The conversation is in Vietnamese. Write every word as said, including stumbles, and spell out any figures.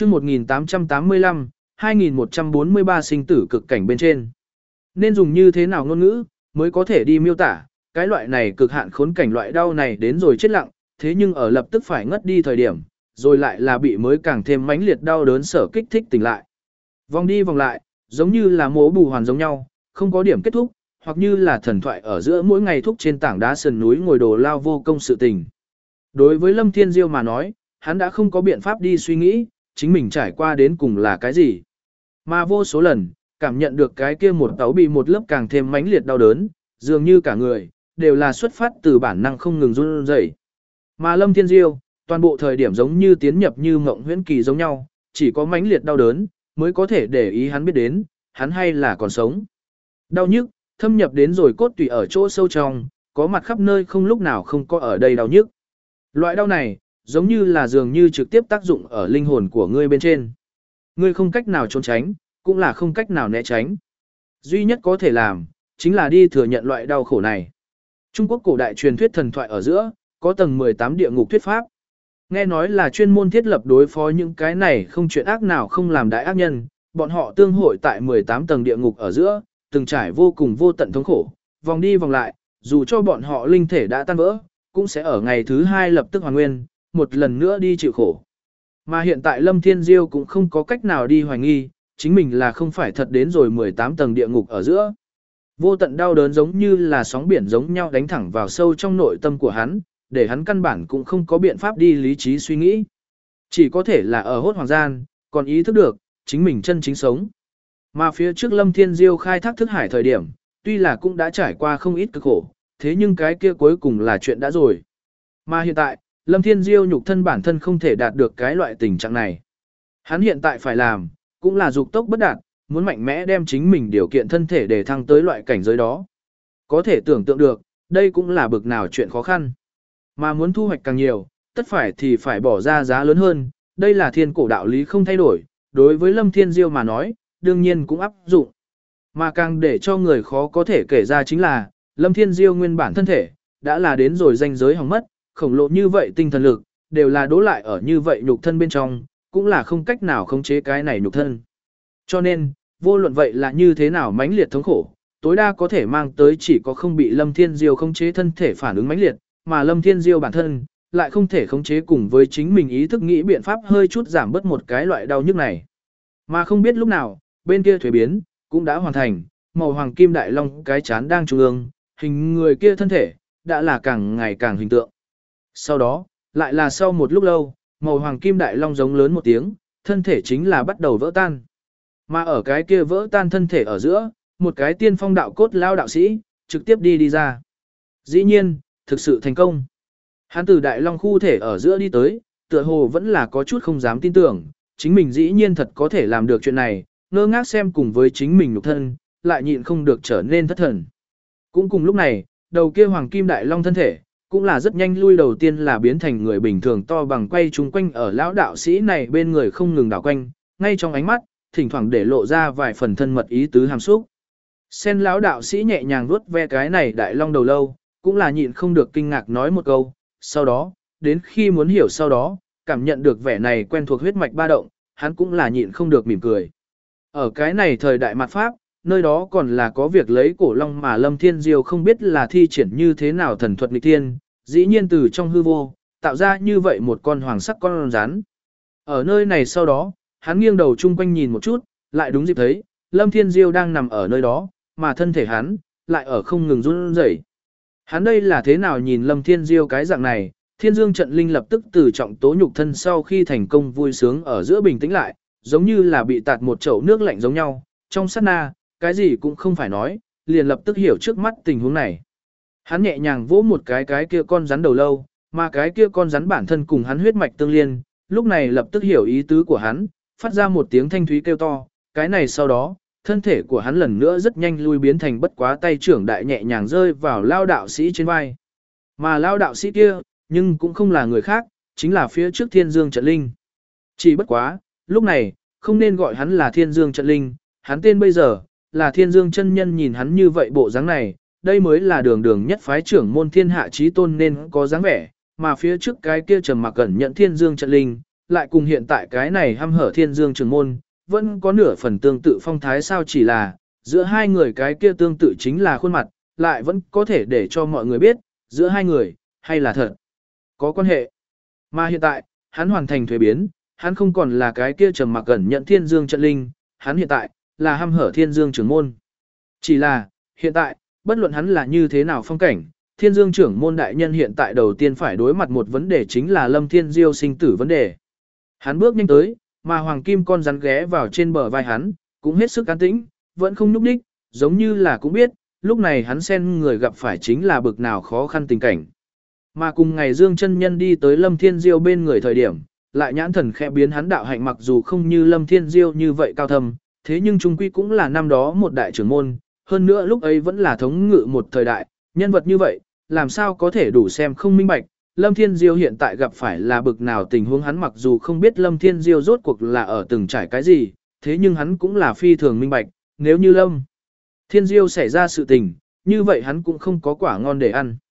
chương một nghìn tám trăm tám mươi lăm, hai nghìn một trăm bốn mươi ba sinh tử cực cảnh bên trên. Nên dùng như thế nào ngôn ngữ, mới có thể đi miêu tả, cái loại này cực hạn khốn cảnh loại đau này đến rồi chết lặng, thế nhưng ở lập tức phải ngất đi thời điểm, rồi lại là bị mới càng thêm mãnh liệt đau đớn sở kích thích tỉnh lại. Vòng đi vòng lại, giống như là mố bù hoàn giống nhau, không có điểm kết thúc, hoặc như là thần thoại ở giữa mỗi ngày thúc trên tảng đá sườn núi ngồi đồ lao vô công sự tình. Đối với Lâm Thiên Diêu mà nói, hắn đã không có biện pháp đi suy nghĩ, chính mình trải qua đến cùng là cái gì. Mà vô số lần, cảm nhận được cái kia một táo bị một lớp càng thêm mãnh liệt đau đớn, dường như cả người, đều là xuất phát từ bản năng không ngừng run rẩy. Mà Lâm Thiên Diêu, toàn bộ thời điểm giống như tiến nhập như mộng huyễn kỳ giống nhau, chỉ có mãnh liệt đau đớn, mới có thể để ý hắn biết đến, hắn hay là còn sống. Đau nhức, thâm nhập đến rồi cốt tủy ở chỗ sâu trong, có mặt khắp nơi không lúc nào không có ở đây đau nhức. Loại đau này, giống như là dường như trực tiếp tác dụng ở linh hồn của ngươi bên trên. Ngươi không cách nào trốn tránh, cũng là không cách nào né tránh. Duy nhất có thể làm, chính là đi thừa nhận loại đau khổ này. Trung Quốc cổ đại truyền thuyết thần thoại ở giữa, có tầng mười tám địa ngục thuyết pháp. Nghe nói là chuyên môn thiết lập đối phó những cái này không chuyện ác nào không làm đại ác nhân, bọn họ tương hội tại mười tám tầng địa ngục ở giữa, từng trải vô cùng vô tận thống khổ, vòng đi vòng lại, dù cho bọn họ linh thể đã tan vỡ, cũng sẽ ở ngày thứ hai lập tức hoàn nguyên, một lần nữa đi chịu khổ. Mà hiện tại Lâm Thiên Diêu cũng không có cách nào đi hoài nghi, chính mình là không phải thật đến rồi mười tám tầng địa ngục ở giữa. Vô tận đau đớn giống như là sóng biển giống nhau đánh thẳng vào sâu trong nội tâm của hắn, để hắn căn bản cũng không có biện pháp đi lý trí suy nghĩ. Chỉ có thể là ở hốt hoàng gian, còn ý thức được, chính mình chân chính sống. Mà phía trước Lâm Thiên Diêu khai thác thức hải thời điểm, tuy là cũng đã trải qua không ít cực khổ, thế nhưng cái kia cuối cùng là chuyện đã rồi. Mà hiện tại, Lâm Thiên Diêu nhục thân bản thân không thể đạt được cái loại tình trạng này. Hắn hiện tại phải làm, cũng là dục tốc bất đạt, muốn mạnh mẽ đem chính mình điều kiện thân thể để thăng tới loại cảnh giới đó. Có thể tưởng tượng được, đây cũng là bực nào chuyện khó khăn. Mà muốn thu hoạch càng nhiều, tất phải thì phải bỏ ra giá lớn hơn, đây là thiên cổ đạo lý không thay đổi, đối với Lâm Thiên Diêu mà nói, đương nhiên cũng áp dụng. Mà càng để cho người khó có thể kể ra chính là, Lâm Thiên Diêu nguyên bản thân thể, đã là đến rồi danh giới hỏng mất, khổng lồ như vậy tinh thần lực, đều là đố lại ở như vậy nhục thân bên trong, cũng là không cách nào khống chế cái này nhục thân. Cho nên, vô luận vậy là như thế nào mãnh liệt thống khổ, tối đa có thể mang tới chỉ có không bị Lâm Thiên Diêu khống chế thân thể phản ứng mãnh liệt, mà Lâm Thiên Diêu bản thân, lại không thể khống chế cùng với chính mình ý thức nghĩ biện pháp hơi chút giảm bớt một cái loại đau nhức này. Mà không biết lúc nào, bên kia thuế biến, cũng đã hoàn thành, màu hoàng kim đại long cái chán đang trung ương, hình người kia thân thể, đã là càng ngày càng hình tượng. Sau đó, lại là sau một lúc lâu, màu hoàng kim đại long giống lớn một tiếng, thân thể chính là bắt đầu vỡ tan. Mà ở cái kia vỡ tan thân thể ở giữa, một cái tiên phong đạo cốt lao đạo sĩ, trực tiếp đi đi ra. Dĩ nhiên, thực sự thành công. Hắn từ đại long khu thể ở giữa đi tới, tựa hồ vẫn là có chút không dám tin tưởng, chính mình dĩ nhiên thật có thể làm được chuyện này, ngơ ngác xem cùng với chính mình nhục thân, lại nhịn không được trở nên thất thần. Cũng cùng lúc này, đầu kia hoàng kim đại long thân thể, cũng là rất nhanh lui đầu tiên là biến thành người bình thường to bằng quay chung quanh ở lão đạo sĩ này bên người không ngừng đảo quanh, ngay trong ánh mắt, thỉnh thoảng để lộ ra vài phần thân mật ý tứ hàm xúc. Sen lão đạo sĩ nhẹ nhàng vuốt ve cái này đại long đầu lâu, cũng là nhịn không được kinh ngạc nói một câu, sau đó, đến khi muốn hiểu sau đó, cảm nhận được vẻ này quen thuộc huyết mạch ba động, hắn cũng là nhịn không được mỉm cười. Ở cái này thời đại mặt Pháp, nơi đó còn là có việc lấy cổ long mà Lâm Thiên Diêu không biết là thi triển như thế nào thần thuật nghịch thiên, dĩ nhiên từ trong hư vô, tạo ra như vậy một con hoàng sắc con rắn. Ở nơi này sau đó, hắn nghiêng đầu chung quanh nhìn một chút, lại đúng dịp thấy, Lâm Thiên Diêu đang nằm ở nơi đó, mà thân thể hắn, lại ở không ngừng run rẩy. Hắn đây là thế nào nhìn Lâm Thiên Diêu cái dạng này, Thiên Dương trận linh lập tức từ trọng tố nhục thân sau khi thành công vui sướng ở giữa bình tĩnh lại, giống như là bị tạt một chậu nước lạnh giống nhau, trong sát na, cái gì cũng không phải nói, liền lập tức hiểu trước mắt tình huống này. Hắn nhẹ nhàng vỗ một cái cái kia con rắn đầu lâu, mà cái kia con rắn bản thân cùng hắn huyết mạch tương liên, lúc này lập tức hiểu ý tứ của hắn, phát ra một tiếng thanh thúy kêu to, cái này sau đó, thân thể của hắn lần nữa rất nhanh lui biến thành bất quá tay trưởng đại nhẹ nhàng rơi vào lao đạo sĩ trên vai. Mà lao đạo sĩ kia, nhưng cũng không là người khác, chính là phía trước Thiên Dương trận linh. Chỉ bất quá, lúc này, không nên gọi hắn là Thiên Dương trận linh, hắn tên bây giờ, là Thiên Dương chân nhân nhìn hắn như vậy bộ dáng này, đây mới là đường đường nhất phái trưởng môn thiên hạ chí tôn nên có dáng vẻ, mà phía trước cái kia trầm mặc cẩn nhận Thiên Dương trận linh, lại cùng hiện tại cái này hăm hở thiên dương trưởng môn, vẫn có nửa phần tương tự phong thái sao chỉ là, giữa hai người cái kia tương tự chính là khuôn mặt, lại vẫn có thể để cho mọi người biết, giữa hai người, hay là thật, có quan hệ. Mà hiện tại, hắn hoàn thành thuế biến, hắn không còn là cái kia trầm mặc gần nhận thiên dương trận linh, hắn hiện tại, là hăm hở thiên dương trưởng môn. Chỉ là, hiện tại, bất luận hắn là như thế nào phong cảnh, thiên dương trưởng môn đại nhân hiện tại đầu tiên phải đối mặt một vấn đề chính là Lâm Thiên Diêu sinh tử vấn đề. Hắn bước nhanh tới, mà hoàng kim con rắn ghé vào trên bờ vai hắn, cũng hết sức an tĩnh, vẫn không nhúc nhích, giống như là cũng biết, lúc này hắn xen người gặp phải chính là bực nào khó khăn tình cảnh. Mà cùng ngày Dương chân nhân đi tới Lâm Thiên Diêu bên người thời điểm, lại nhãn thần khẽ biến hắn đạo hạnh mặc dù không như Lâm Thiên Diêu như vậy cao thâm, thế nhưng trung quy cũng là năm đó một đại trưởng môn, hơn nữa lúc ấy vẫn là thống ngự một thời đại, nhân vật như vậy, làm sao có thể đủ xem không minh bạch. Lâm Thiên Diêu hiện tại gặp phải là bực nào tình huống hắn mặc dù không biết Lâm Thiên Diêu rốt cuộc là ở từng trải cái gì, thế nhưng hắn cũng là phi thường minh bạch, nếu như Lâm Thiên Diêu xảy ra sự tình, như vậy hắn cũng không có quả ngon để ăn.